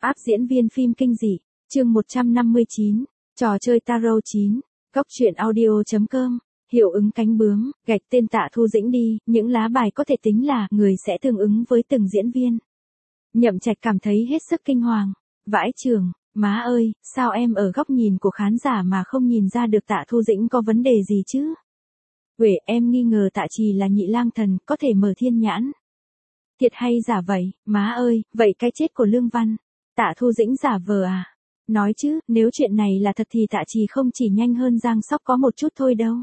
Áp diễn viên phim kinh dị, chương 159, trò chơi tarot 9, góc truyện audio.com, hiệu ứng cánh bướm, gạch tên Tạ Thu Dĩnh đi, những lá bài có thể tính là người sẽ tương ứng với từng diễn viên. Nhậm Trạch cảm thấy hết sức kinh hoàng, vãi chưởng, má ơi, sao em ở góc nhìn của khán giả mà không nhìn ra được Tạ Thu Dĩnh có vấn đề gì chứ? Uể, em nghi ngờ Tạ Trì là nhị lang thần, có thể mở thiên nhãn. Thiệt hay giả vậy, má ơi, vậy cái chết của Lương Văn, Tạ Thu Dĩnh giả vờ à? Nói chứ, nếu chuyện này là thật thì Tạ Trì không chỉ nhanh hơn Giang Sóc có một chút thôi đâu.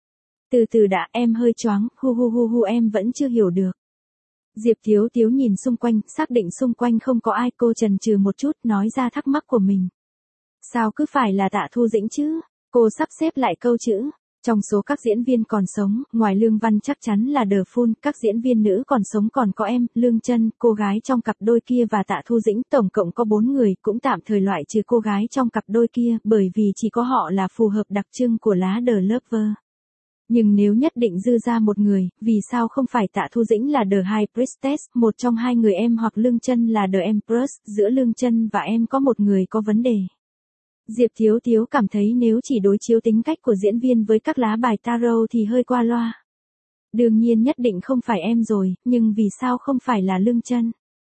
Từ từ đã, em hơi choáng, hu em vẫn chưa hiểu được. Diệp Thiếu Thiếu nhìn xung quanh, xác định xung quanh không có ai, cô chần chừ một chút, nói ra thắc mắc của mình. Sao cứ phải là Tạ Thu Dĩnh chứ? Cô sắp xếp lại câu chữ. Trong số các diễn viên còn sống, ngoài Lương Văn chắc chắn là The Full, các diễn viên nữ còn sống còn có em, Lương Chân, cô gái trong cặp đôi kia và Tạ Thu Dĩnh, tổng cộng có 4 người, cũng tạm thời loại trừ cô gái trong cặp đôi kia, bởi vì chỉ có họ là phù hợp đặc trưng của lá The Lover. Nhưng nếu nhất định dư ra một người, vì sao không phải Tạ Thu Dĩnh là The High Priestess, một trong hai người em hoặc Lương Chân là The Empress, giữa Lương Chân và em có một người có vấn đề. Diệp Thiếu Thiếu cảm thấy nếu chỉ đối chiếu tính cách của diễn viên với các lá bài tarot thì hơi qua loa. Đương nhiên nhất định không phải em rồi, nhưng vì sao không phải là Lương Chân?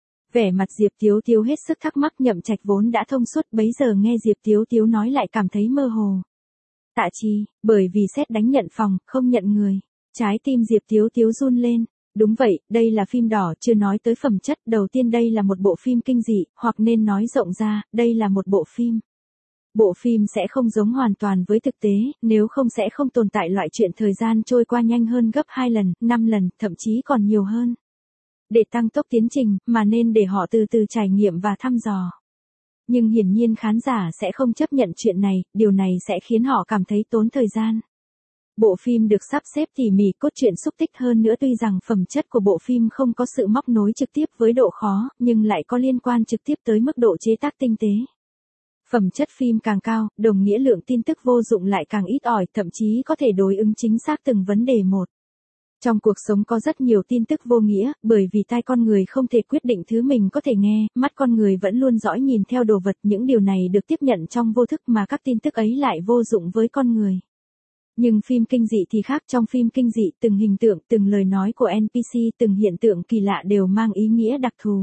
Vẻ mặt Diệp Thiếu Thiếu hết sức thắc mắc. Nhậm Trạch vốn đã thông suốt, bấy giờ nghe Diệp Thiếu Thiếu nói lại cảm thấy mơ hồ. Tạ Trì, bởi vì xét đánh nhận phòng, không nhận người. Trái tim Diệp Thiếu Thiếu run lên. Đúng vậy, đây là phim đỏ, chưa nói tới phẩm chất. Đầu tiên đây là một bộ phim kinh dị, hoặc nên nói rộng ra, đây là một bộ phim. Bộ phim sẽ không giống hoàn toàn với thực tế, nếu không sẽ không tồn tại loại chuyện thời gian trôi qua nhanh hơn gấp 2 lần, 5 lần, thậm chí còn nhiều hơn. Để tăng tốc tiến trình, mà nên để họ từ từ trải nghiệm và thăm dò. Nhưng hiển nhiên khán giả sẽ không chấp nhận chuyện này, điều này sẽ khiến họ cảm thấy tốn thời gian. Bộ phim được sắp xếp tỉ mỉ, cốt truyện xúc tích hơn nữa, tuy rằng phẩm chất của bộ phim không có sự móc nối trực tiếp với độ khó, nhưng lại có liên quan trực tiếp tới mức độ chế tác tinh tế. Phẩm chất phim càng cao, đồng nghĩa lượng tin tức vô dụng lại càng ít ỏi, thậm chí có thể đối ứng chính xác từng vấn đề một. Trong cuộc sống có rất nhiều tin tức vô nghĩa, bởi vì tai con người không thể quyết định thứ mình có thể nghe, mắt con người vẫn luôn dõi nhìn theo đồ vật, những điều này được tiếp nhận trong vô thức mà các tin tức ấy lại vô dụng với con người. Nhưng phim kinh dị thì khác, trong phim kinh dị từng hình tượng, từng lời nói của NPC, từng hiện tượng kỳ lạ đều mang ý nghĩa đặc thù.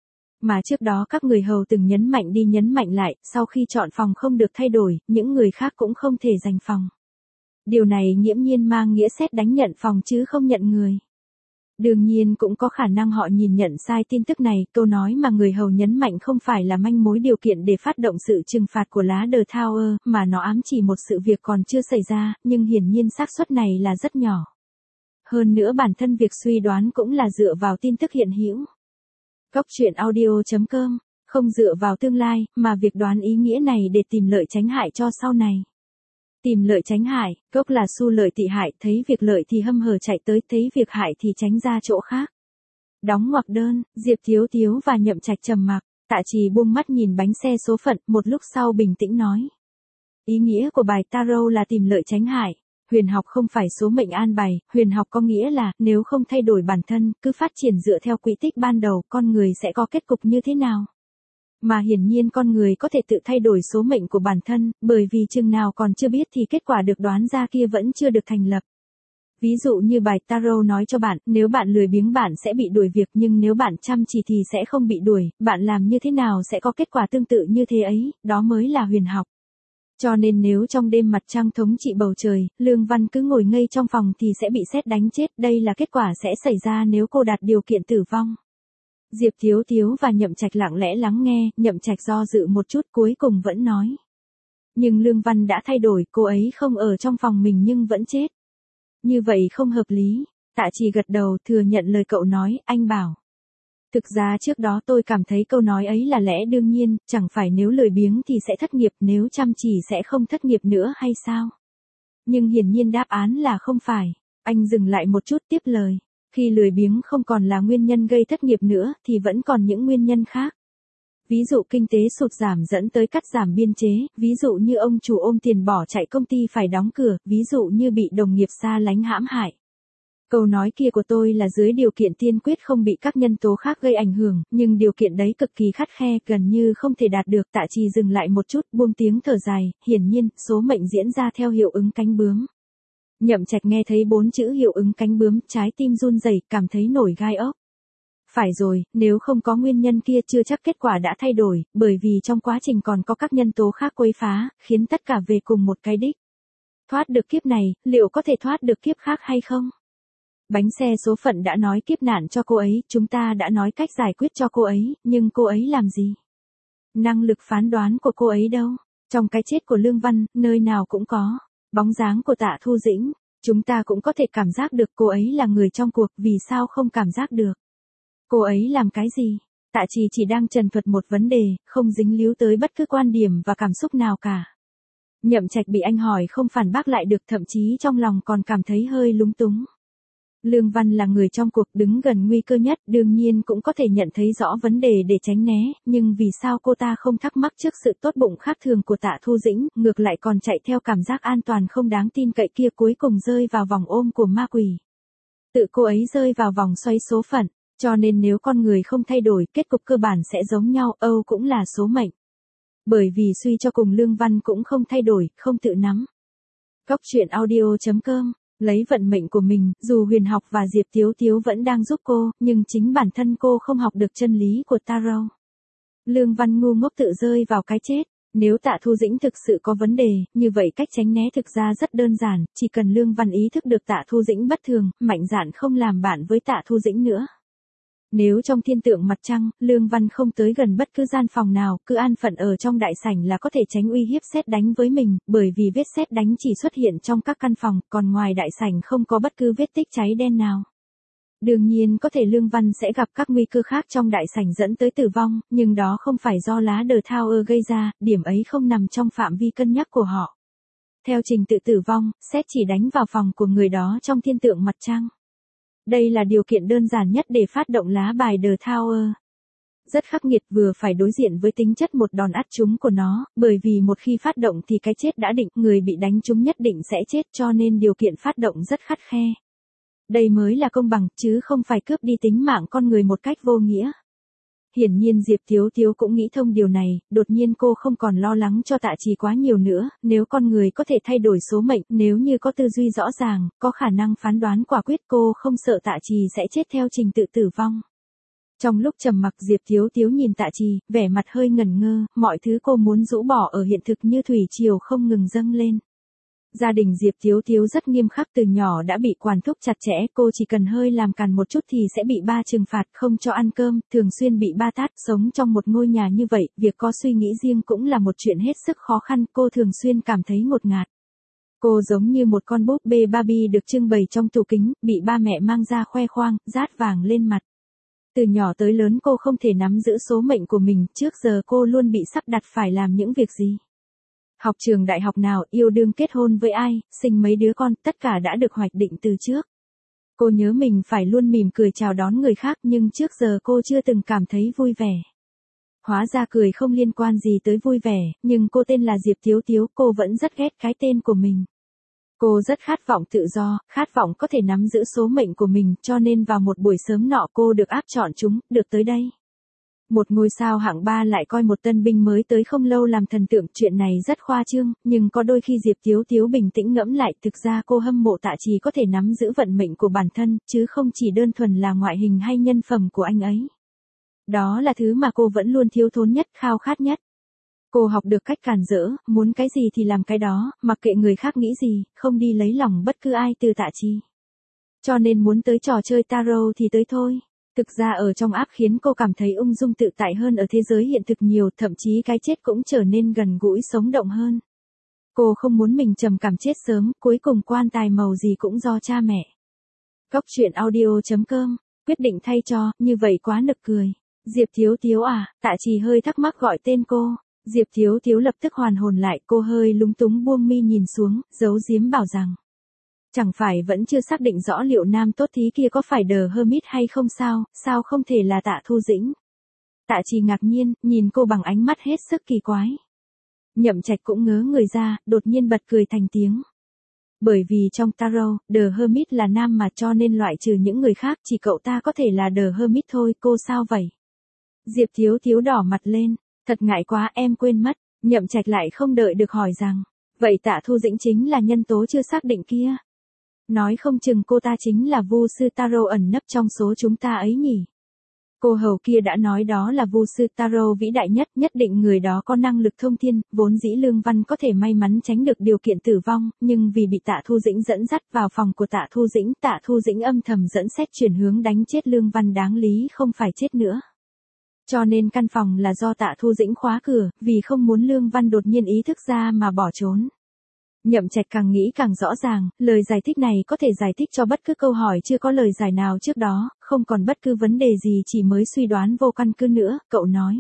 Mà trước đó các người hầu từng nhấn mạnh đi nhấn mạnh lại, sau khi chọn phòng không được thay đổi, những người khác cũng không thể giành phòng. Điều này nghiễm nhiên mang nghĩa xét đánh nhận phòng chứ không nhận người. Đương nhiên cũng có khả năng họ nhìn nhận sai tin tức này, câu nói mà người hầu nhấn mạnh không phải là manh mối điều kiện để phát động sự trừng phạt của lá The Tower, mà nó ám chỉ một sự việc còn chưa xảy ra, nhưng hiển nhiên xác suất này là rất nhỏ. Hơn nữa bản thân việc suy đoán cũng là dựa vào tin tức hiện hữu. Góc truyện audio.com, không dựa vào tương lai, mà việc đoán ý nghĩa này để tìm lợi tránh hại cho sau này. Tìm lợi tránh hại, gốc là xu lợi tị hại, thấy việc lợi thì hâm hở chạy tới, thấy việc hại thì tránh ra chỗ khác. Đóng ngoặc đơn, Diệp Thiếu Thiếu và Nhậm Trạch trầm mặc, Tạ Trì buông mắt nhìn bánh xe số phận, một lúc sau bình tĩnh nói. Ý nghĩa của bài tarot là tìm lợi tránh hại. Huyền học không phải số mệnh an bài, huyền học có nghĩa là, nếu không thay đổi bản thân, cứ phát triển dựa theo quỹ tích ban đầu, con người sẽ có kết cục như thế nào? Mà hiển nhiên con người có thể tự thay đổi số mệnh của bản thân, bởi vì chừng nào còn chưa biết thì kết quả được đoán ra kia vẫn chưa được thành lập. Ví dụ như bài tarot nói cho bạn, nếu bạn lười biếng bạn sẽ bị đuổi việc, nhưng nếu bạn chăm chỉ thì sẽ không bị đuổi, bạn làm như thế nào sẽ có kết quả tương tự như thế ấy, đó mới là huyền học. Cho nên nếu trong đêm mặt trăng thống trị bầu trời, Lương Văn cứ ngồi ngây trong phòng thì sẽ bị sét đánh chết, đây là kết quả sẽ xảy ra nếu cô đạt điều kiện tử vong. Diệp Thiếu Thiếu và Nhậm Trạch lặng lẽ lắng nghe, Nhậm Trạch do dự một chút cuối cùng vẫn nói. Nhưng Lương Văn đã thay đổi, cô ấy không ở trong phòng mình nhưng vẫn chết. Như vậy không hợp lý. Tạ Trì gật đầu thừa nhận lời cậu nói, anh bảo. Thực ra trước đó tôi cảm thấy câu nói ấy là lẽ đương nhiên, chẳng phải nếu lười biếng thì sẽ thất nghiệp, nếu chăm chỉ sẽ không thất nghiệp nữa hay sao? Nhưng hiển nhiên đáp án là không phải. Anh dừng lại một chút tiếp lời. Khi lười biếng không còn là nguyên nhân gây thất nghiệp nữa thì vẫn còn những nguyên nhân khác. Ví dụ kinh tế sụt giảm dẫn tới cắt giảm biên chế, ví dụ như ông chủ ôm tiền bỏ chạy công ty phải đóng cửa, ví dụ như bị đồng nghiệp xa lánh hãm hại. Câu nói kia của tôi là dưới điều kiện tiên quyết không bị các nhân tố khác gây ảnh hưởng, nhưng điều kiện đấy cực kỳ khắt khe, gần như không thể đạt được. Tạ Trì dừng lại một chút, buông tiếng thở dài, hiển nhiên, số mệnh diễn ra theo hiệu ứng cánh bướm. Nhậm Trạch nghe thấy 4 chữ hiệu ứng cánh bướm, trái tim run rẩy, cảm thấy nổi gai ốc. Phải rồi, nếu không có nguyên nhân kia chưa chắc kết quả đã thay đổi, bởi vì trong quá trình còn có các nhân tố khác quấy phá, khiến tất cả về cùng một cái đích. Thoát được kiếp này, liệu có thể thoát được kiếp khác hay không? Bánh xe số phận đã nói kiếp nạn cho cô ấy, chúng ta đã nói cách giải quyết cho cô ấy, nhưng cô ấy làm gì? Năng lực phán đoán của cô ấy đâu? Trong cái chết của Lương Văn, nơi nào cũng có bóng dáng của Tạ Thu Dĩnh. Chúng ta cũng có thể cảm giác được cô ấy là người trong cuộc, vì sao không cảm giác được? Cô ấy làm cái gì? Tạ Trì chỉ đang trần thuật một vấn đề, không dính líu tới bất cứ quan điểm và cảm xúc nào cả. Nhậm Trạch bị anh hỏi không phản bác lại được, thậm chí trong lòng còn cảm thấy hơi lúng túng. Lương Văn là người trong cuộc, đứng gần nguy cơ nhất, đương nhiên cũng có thể nhận thấy rõ vấn đề để tránh né, nhưng vì sao cô ta không thắc mắc trước sự tốt bụng khác thường của Tạ Thu Dĩnh, ngược lại còn chạy theo cảm giác an toàn không đáng tin cậy kia, cuối cùng rơi vào vòng ôm của ma quỷ. Tự cô ấy rơi vào vòng xoay số phận, cho nên nếu con người không thay đổi, kết cục cơ bản sẽ giống nhau, Âu cũng là số mệnh. Bởi vì suy cho cùng Lương Văn cũng không thay đổi, không tự nắm. Góc truyện audio.com. Lấy vận mệnh của mình, dù Huyền Học và Diệp Tiếu Tiếu vẫn đang giúp cô, nhưng chính bản thân cô không học được chân lý của Tarot. Lương Văn ngu ngốc tự rơi vào cái chết. Nếu Tạ Thu Dĩnh thực sự có vấn đề, như vậy cách tránh né thực ra rất đơn giản, chỉ cần Lương Văn ý thức được Tạ Thu Dĩnh bất thường, mạnh dạn không làm bạn với Tạ Thu Dĩnh nữa. Nếu trong thiên tượng mặt trăng, Lương Văn không tới gần bất cứ gian phòng nào, cứ an phận ở trong đại sảnh là có thể tránh uy hiếp sét đánh với mình, bởi vì vết sét đánh chỉ xuất hiện trong các căn phòng, còn ngoài đại sảnh không có bất cứ vết tích cháy đen nào. Đương nhiên có thể Lương Văn sẽ gặp các nguy cơ khác trong đại sảnh dẫn tới tử vong, nhưng đó không phải do lá The Tower gây ra, điểm ấy không nằm trong phạm vi cân nhắc của họ. Theo trình tự tử vong, sét chỉ đánh vào phòng của người đó trong thiên tượng mặt trăng. Đây là điều kiện đơn giản nhất để phát động lá bài The Tower. Rất khắc nghiệt, vừa phải đối diện với tính chất một đòn ắt trúng của nó, bởi vì một khi phát động thì cái chết đã định, người bị đánh trúng nhất định sẽ chết, cho nên điều kiện phát động rất khắt khe. Đây mới là công bằng, chứ không phải cướp đi tính mạng con người một cách vô nghĩa. Hiển nhiên Diệp Tiếu Tiếu cũng nghĩ thông điều này, đột nhiên cô không còn lo lắng cho Tạ Trì quá nhiều nữa, nếu con người có thể thay đổi số mệnh, nếu như có tư duy rõ ràng, có khả năng phán đoán quả quyết, cô không sợ Tạ Trì sẽ chết theo trình tự tử vong. Trong lúc trầm mặc, Diệp Tiếu Tiếu nhìn Tạ Trì, vẻ mặt hơi ngẩn ngơ, mọi thứ cô muốn rũ bỏ ở hiện thực như thủy triều không ngừng dâng lên. Gia đình Diệp Tiếu Tiếu rất nghiêm khắc, từ nhỏ đã bị quản thúc chặt chẽ, cô chỉ cần hơi làm càn một chút thì sẽ bị ba trừng phạt, không cho ăn cơm, thường xuyên bị ba tát. Sống trong một ngôi nhà như vậy, việc có suy nghĩ riêng cũng là một chuyện hết sức khó khăn, cô thường xuyên cảm thấy ngột ngạt. Cô giống như một con búp bê Barbie được trưng bày trong tủ kính, bị ba mẹ mang ra khoe khoang, dát vàng lên mặt. Từ nhỏ tới lớn cô không thể nắm giữ số mệnh của mình, trước giờ cô luôn bị sắp đặt phải làm những việc gì. Học trường đại học nào, yêu đương kết hôn với ai, sinh mấy đứa con, tất cả đã được hoạch định từ trước. Cô nhớ mình phải luôn mỉm cười chào đón người khác, nhưng trước giờ cô chưa từng cảm thấy vui vẻ. Hóa ra cười không liên quan gì tới vui vẻ, nhưng cô tên là Diệp Tiếu Tiếu, cô vẫn rất ghét cái tên của mình. Cô rất khát vọng tự do, khát vọng có thể nắm giữ số mệnh của mình, cho nên vào một buổi sớm nọ cô được áp chọn chúng, được tới đây. Một ngôi sao hạng 3 lại coi một tân binh mới tới không lâu làm thần tượng, chuyện này rất khoa trương, nhưng có đôi khi Diệp Tiếu Tiếu bình tĩnh ngẫm lại, thực ra cô hâm mộ Tạ Trì có thể nắm giữ vận mệnh của bản thân, chứ không chỉ đơn thuần là ngoại hình hay nhân phẩm của anh ấy. Đó là thứ mà cô vẫn luôn thiếu thốn nhất, khao khát nhất. Cô học được cách càn rỡ, muốn cái gì thì làm cái đó, mặc kệ người khác nghĩ gì, không đi lấy lòng bất cứ ai từ Tạ Trì. Cho nên muốn tới trò chơi tarot thì tới thôi. Thực ra ở trong app khiến cô cảm thấy ung dung tự tại hơn ở thế giới hiện thực nhiều, thậm chí cái chết cũng trở nên gần gũi sống động hơn. Cô không muốn mình trầm cảm chết sớm, cuối cùng quan tài màu gì cũng do cha mẹ. Góc truyện audio.com, quyết định thay cho, như vậy quá nực cười. Diệp Tiếu Tiếu à, Tạ Trì hơi thắc mắc gọi tên cô. Diệp Tiếu Tiếu lập tức hoàn hồn lại, cô hơi lúng túng buông mi nhìn xuống, giấu giếm bảo rằng. Chẳng phải vẫn chưa xác định rõ liệu nam tốt thí kia có phải The Hermit hay không sao không thể là Tạ Thu Dĩnh. Tạ Trì ngạc nhiên, nhìn cô bằng ánh mắt hết sức kỳ quái. Nhậm Trạch cũng ngớ người ra, đột nhiên bật cười thành tiếng. Bởi vì trong tarot, The Hermit là nam mà cho nên loại trừ những người khác chỉ cậu ta có thể là The Hermit thôi, cô sao vậy? Diệp Thiếu Thiếu đỏ mặt lên, thật ngại quá em quên mất, Nhậm Trạch lại không đợi được hỏi rằng, vậy Tạ Thu Dĩnh chính là nhân tố chưa xác định kia. Nói không chừng cô ta chính là vu sư tarot ẩn nấp trong số chúng ta ấy nhỉ. Cô hầu kia đã nói đó là vu sư tarot vĩ đại nhất, nhất định người đó có năng lực thông thiên, vốn dĩ Lương Văn có thể may mắn tránh được điều kiện tử vong, nhưng vì bị Tạ Thu Dĩnh dẫn dắt vào phòng của Tạ Thu Dĩnh âm thầm dẫn xét chuyển hướng đánh chết Lương Văn, đáng lý không phải chết nữa. Cho nên căn phòng là do Tạ Thu Dĩnh khóa cửa, vì không muốn Lương Văn đột nhiên ý thức ra mà bỏ trốn. Nhậm Trạch càng nghĩ càng rõ ràng, lời giải thích này có thể giải thích cho bất cứ câu hỏi chưa có lời giải nào trước đó, không còn bất cứ vấn đề gì, chỉ mới suy đoán vô căn cứ nữa, cậu nói.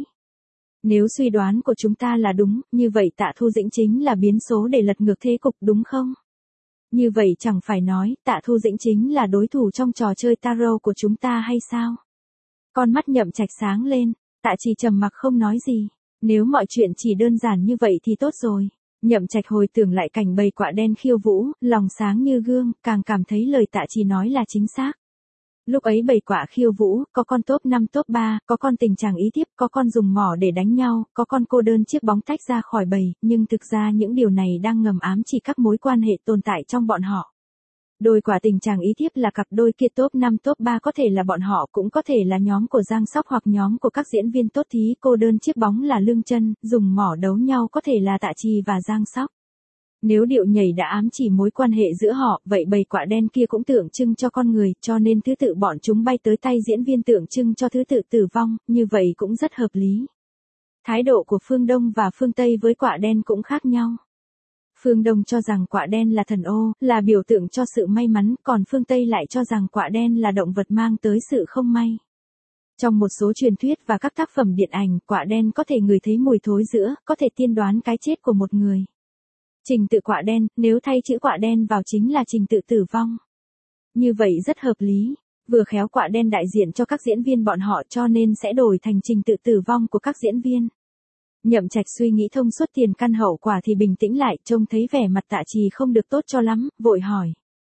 Nếu suy đoán của chúng ta là đúng, như vậy Tạ Thu Dĩnh chính là biến số để lật ngược thế cục đúng không? Như vậy chẳng phải nói, Tạ Thu Dĩnh chính là đối thủ trong trò chơi tarot của chúng ta hay sao? Con mắt Nhậm Trạch sáng lên, Tạ Trì trầm mặc không nói gì. Nếu mọi chuyện chỉ đơn giản như vậy thì tốt rồi. Nhậm Trạch hồi tưởng lại cảnh bầy quạ đen khiêu vũ, lòng sáng như gương, càng cảm thấy lời Tạ Trì nói là chính xác. Lúc ấy bầy quạ khiêu vũ, có con top 5 top 3, có con tình trạng ý tiếp, có con dùng mỏ để đánh nhau, có con cô đơn chiếc bóng tách ra khỏi bầy, nhưng thực ra những điều này đang ngầm ám chỉ các mối quan hệ tồn tại trong bọn họ. Đôi quả tình chàng ý tiếp là cặp đôi kia top 5 top 3 có thể là bọn họ, cũng có thể là nhóm của Giang Sóc hoặc nhóm của các diễn viên tốt thí, cô đơn chiếc bóng là Lương Chân, dùng mỏ đấu nhau có thể là Tạ Trì và Giang Sóc. Nếu điệu nhảy đã ám chỉ mối quan hệ giữa họ, vậy bầy quạ đen kia cũng tượng trưng cho con người, cho nên thứ tự bọn chúng bay tới tay diễn viên tượng trưng cho thứ tự tử vong, như vậy cũng rất hợp lý. Thái độ của phương Đông và phương Tây với quạ đen cũng khác nhau. Phương Đông cho rằng quạ đen là thần ô, là biểu tượng cho sự may mắn, còn phương Tây lại cho rằng quạ đen là động vật mang tới sự không may. Trong một số truyền thuyết và các tác phẩm điện ảnh, quạ đen có thể ngửi thấy mùi thối rữa, có thể tiên đoán cái chết của một người. Trình tự quạ đen, nếu thay chữ quạ đen vào chính là trình tự tử vong. Như vậy rất hợp lý, vừa khéo quạ đen đại diện cho các diễn viên bọn họ cho nên sẽ đổi thành trình tự tử vong của các diễn viên. Nhậm Trạch suy nghĩ thông suốt tiền căn hậu quả thì bình tĩnh lại, trông thấy vẻ mặt Tạ Trì không được tốt cho lắm, vội hỏi.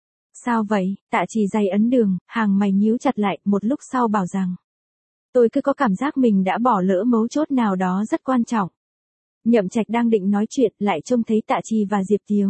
Sao vậy? Tạ Trì day ấn đường, hàng mày nhíu chặt lại, một lúc sau bảo rằng. Tôi cứ có cảm giác mình đã bỏ lỡ mấu chốt nào đó rất quan trọng. Nhậm Trạch đang định nói chuyện, lại trông thấy Tạ Trì và Diệp Tiếu.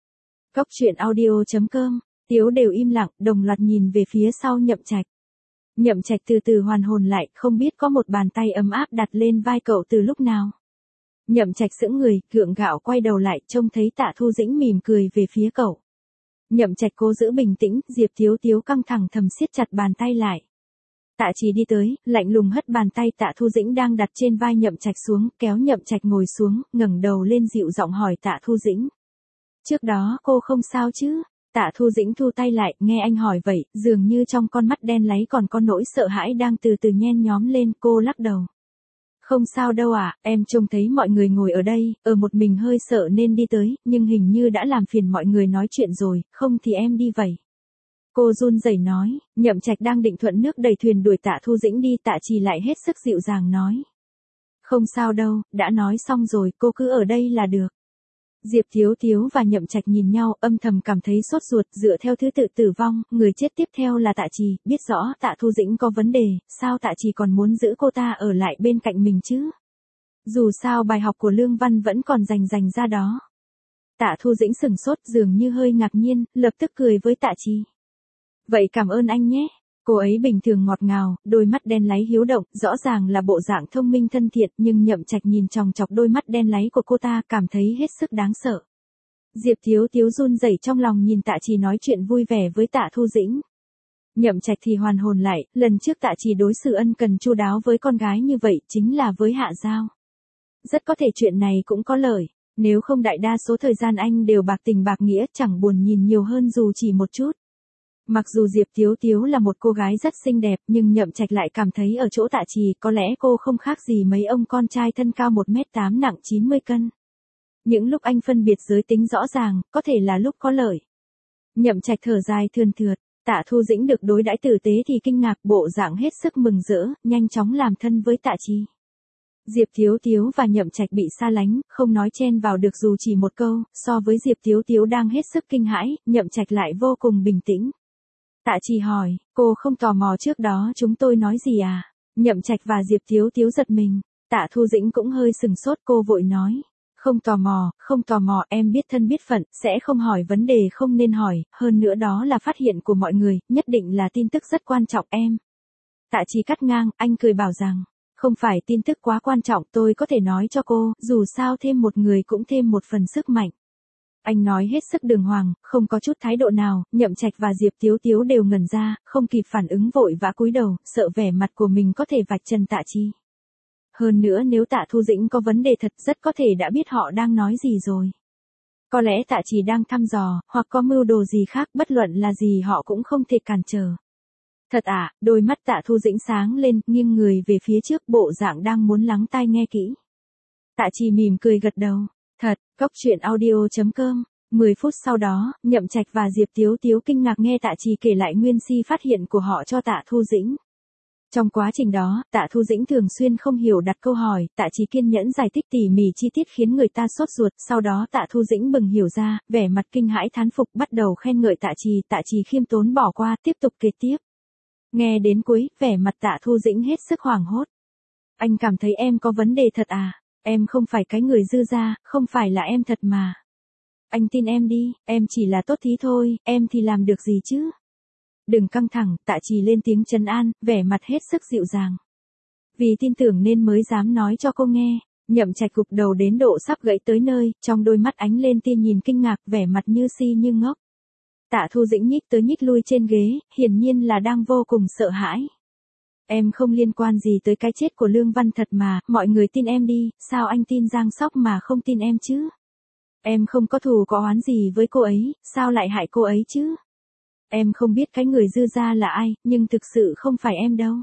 Góc truyện audio.com, Tiếu đều im lặng, đồng loạt nhìn về phía sau Nhậm Trạch. Nhậm Trạch từ từ hoàn hồn lại, không biết có một bàn tay ấm áp đặt lên vai cậu từ lúc nào. Nhậm Trạch sững người, gượng gạo quay đầu lại, trông thấy Tạ Thu Dĩnh mỉm cười về phía cậu. Nhậm Trạch cố giữ bình tĩnh, Diệp Thiếu Thiếu căng thẳng thầm siết chặt bàn tay lại. Tạ Trì đi tới, lạnh lùng hất bàn tay Tạ Thu Dĩnh đang đặt trên vai Nhậm Trạch xuống, kéo Nhậm Trạch ngồi xuống, ngẩng đầu lên dịu giọng hỏi Tạ Thu Dĩnh. Trước đó cô không sao chứ? Tạ Thu Dĩnh thu tay lại, nghe anh hỏi vậy, dường như trong con mắt đen láy còn có nỗi sợ hãi đang từ từ nhen nhóm lên, cô lắc đầu. Không sao đâu ạ, em trông thấy mọi người ngồi ở đây, ở một mình hơi sợ nên đi tới, nhưng hình như đã làm phiền mọi người nói chuyện rồi, không thì em đi vậy. Cô run rẩy nói, Nhậm Trạch đang định thuận nước đẩy thuyền đuổi Tạ Thu Dĩnh đi, Tạ Trì lại hết sức dịu dàng nói. Không sao đâu, đã nói xong rồi, cô cứ ở đây là được. Diệp Thiếu Thiếu và Nhậm Trạch nhìn nhau, âm thầm cảm thấy sốt ruột, dựa theo thứ tự tử vong, người chết tiếp theo là Tạ Trì, biết rõ Tạ Thu Dĩnh có vấn đề, sao Tạ Trì còn muốn giữ cô ta ở lại bên cạnh mình chứ? Dù sao bài học của Lương Văn vẫn còn dành ra đó. Tạ Thu Dĩnh sừng sốt, dường như hơi ngạc nhiên, lập tức cười với Tạ Trì. Vậy cảm ơn anh nhé. Cô ấy bình thường ngọt ngào, đôi mắt đen láy hiếu động, rõ ràng là bộ dạng thông minh thân thiện, nhưng Nhậm Trạch nhìn chòng chọc đôi mắt đen láy của cô ta, cảm thấy hết sức đáng sợ. Diệp Thiếu Thiếu run rẩy trong lòng nhìn Tạ Trì nói chuyện vui vẻ với Tạ Thu Dĩnh. Nhậm Trạch thì hoàn hồn lại, lần trước Tạ Trì đối xử ân cần chu đáo với con gái như vậy, chính là với Hạ Giao. Rất có thể chuyện này cũng có lợi, nếu không đại đa số thời gian anh đều bạc tình bạc nghĩa, chẳng buồn nhìn nhiều hơn dù chỉ một chút. Mặc dù Diệp Thiếu Thiếu là một cô gái rất xinh đẹp, nhưng Nhậm Trạch lại cảm thấy ở chỗ Tạ Trì có lẽ cô không khác gì mấy ông con trai thân cao 1m8 nặng 90 cân. Những lúc anh phân biệt giới tính rõ ràng, có thể là lúc có lợi. Nhậm Trạch thở dài thườn thượt, Tạ Thu Dĩnh được đối đãi tử tế thì kinh ngạc, bộ dạng hết sức mừng rỡ, nhanh chóng làm thân với Tạ Trì. Diệp Thiếu Thiếu và Nhậm Trạch bị xa lánh, không nói chen vào được dù chỉ một câu, so với Diệp Thiếu Thiếu đang hết sức kinh hãi, Nhậm Trạch lại vô cùng bình tĩnh. Tạ Trì hỏi, cô không tò mò trước đó chúng tôi nói gì à? Nhậm Trạch và Diệp Thiếu Thiếu giật mình, Tạ Thu Dĩnh cũng hơi sừng sốt, cô vội nói. Không tò mò, em biết thân biết phận, sẽ không hỏi vấn đề không nên hỏi, hơn nữa đó là phát hiện của mọi người, nhất định là tin tức rất quan trọng em. Tạ Trì cắt ngang, anh cười bảo rằng, không phải tin tức quá quan trọng tôi có thể nói cho cô, dù sao thêm một người cũng thêm một phần sức mạnh. Anh nói hết sức đường hoàng, không có chút thái độ nào, Nhậm Trạch và Diệp Thiếu Thiếu đều ngẩn ra, không kịp phản ứng vội vã cúi đầu, sợ vẻ mặt của mình có thể vạch trần Tạ Trì. Hơn nữa nếu Tạ Thu Dĩnh có vấn đề thật rất có thể đã biết họ đang nói gì rồi. Có lẽ Tạ Trì đang thăm dò, hoặc có mưu đồ gì khác, bất luận là gì họ cũng không thể cản trở. Thật à, đôi mắt Tạ Thu Dĩnh sáng lên, nghiêng người về phía trước, bộ dạng đang muốn lắng tai nghe kỹ. Tạ Trì mỉm cười gật đầu. Thật, goctruyện.audio.com. 10 phút sau đó, Nhậm Trạch và Diệp Thiếu Thiếu kinh ngạc nghe Tạ Trì kể lại nguyên si phát hiện của họ cho Tạ Thu Dĩnh. Trong quá trình đó, Tạ Thu Dĩnh thường xuyên không hiểu đặt câu hỏi, Tạ Trì kiên nhẫn giải thích tỉ mỉ chi tiết khiến người ta sốt ruột, sau đó Tạ Thu Dĩnh bừng hiểu ra, vẻ mặt kinh hãi thán phục, bắt đầu khen ngợi Tạ Trì khiêm tốn bỏ qua, tiếp tục kể tiếp. Nghe đến cuối, vẻ mặt Tạ Thu Dĩnh hết sức hoảng hốt. Anh cảm thấy em có vấn đề thật à? Em không phải cái người dư ra, không phải là em thật mà. Anh tin em đi, em chỉ là tốt thí thôi, em thì làm được gì chứ? Đừng căng thẳng, Tạ Trì lên tiếng trấn an, vẻ mặt hết sức dịu dàng. Vì tin tưởng nên mới dám nói cho cô nghe. Nhậm Trạch gục đầu đến độ sắp gãy tới nơi, trong đôi mắt ánh lên tia nhìn kinh ngạc, vẻ mặt như si như ngốc. Tạ Thu Dĩnh nhích tới nhích lui trên ghế, hiển nhiên là đang vô cùng sợ hãi. Em không liên quan gì tới cái chết của Lương Văn thật mà, mọi người tin em đi, sao anh tin Giang Sóc mà không tin em chứ? Em không có thù có oán gì với cô ấy, sao lại hại cô ấy chứ? Em không biết cái người dư ra là ai, nhưng thực sự không phải em đâu.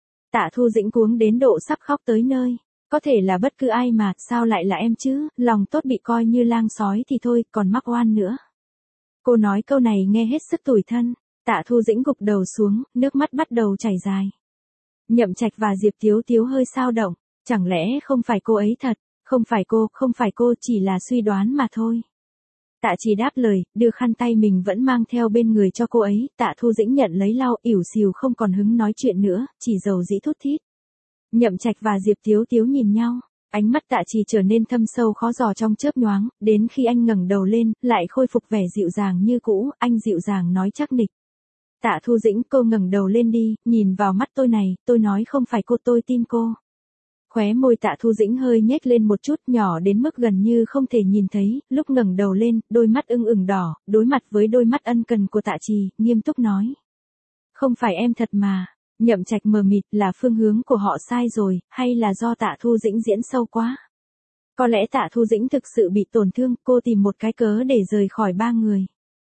Tạ Thu Dĩnh cuống đến độ sắp khóc tới nơi. Có thể là bất cứ ai mà, sao lại là em chứ, lòng tốt bị coi như lang sói thì thôi, còn mắc oan nữa. Cô nói câu này nghe hết sức tủi thân. Tạ Thu Dĩnh gục đầu xuống, nước mắt bắt đầu chảy dài. Nhậm Trạch và Diệp Thiếu Thiếu hơi xao động, chẳng lẽ không phải cô ấy thật, không phải cô, chỉ là suy đoán mà thôi. Tạ Trì đáp lời, đưa khăn tay mình vẫn mang theo bên người cho cô ấy, Tạ Thu Dĩnh nhận lấy lau, ỉu xìu không còn hứng nói chuyện nữa, chỉ dầu dĩ thút thít. Nhậm Trạch và Diệp Thiếu Thiếu nhìn nhau, ánh mắt Tạ Trì trở nên thâm sâu khó dò trong chớp nhoáng, đến khi anh ngẩng đầu lên, lại khôi phục vẻ dịu dàng như cũ, anh dịu dàng nói chắc nịch. Tạ Thu Dĩnh, cô ngẩng đầu lên đi, nhìn vào mắt tôi này, tôi nói không phải cô, tôi tin cô. Khóe môi Tạ Thu Dĩnh hơi nhếch lên một chút, nhỏ đến mức gần như không thể nhìn thấy, lúc ngẩng đầu lên, đôi mắt ửng đỏ, đối mặt với đôi mắt ân cần của Tạ Trì, nghiêm túc nói. Không phải em thật mà. Nhậm Trạch mờ mịt, là phương hướng của họ sai rồi, hay là do Tạ Thu Dĩnh diễn sâu quá? Có lẽ Tạ Thu Dĩnh thực sự bị tổn thương, cô tìm một cái cớ để rời khỏi ba người.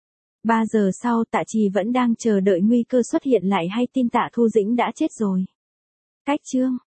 3 giờ sau Tạ Trì vẫn đang chờ đợi nguy cơ xuất hiện lại hay tin Tạ Thu Dĩnh đã chết rồi. Cách chương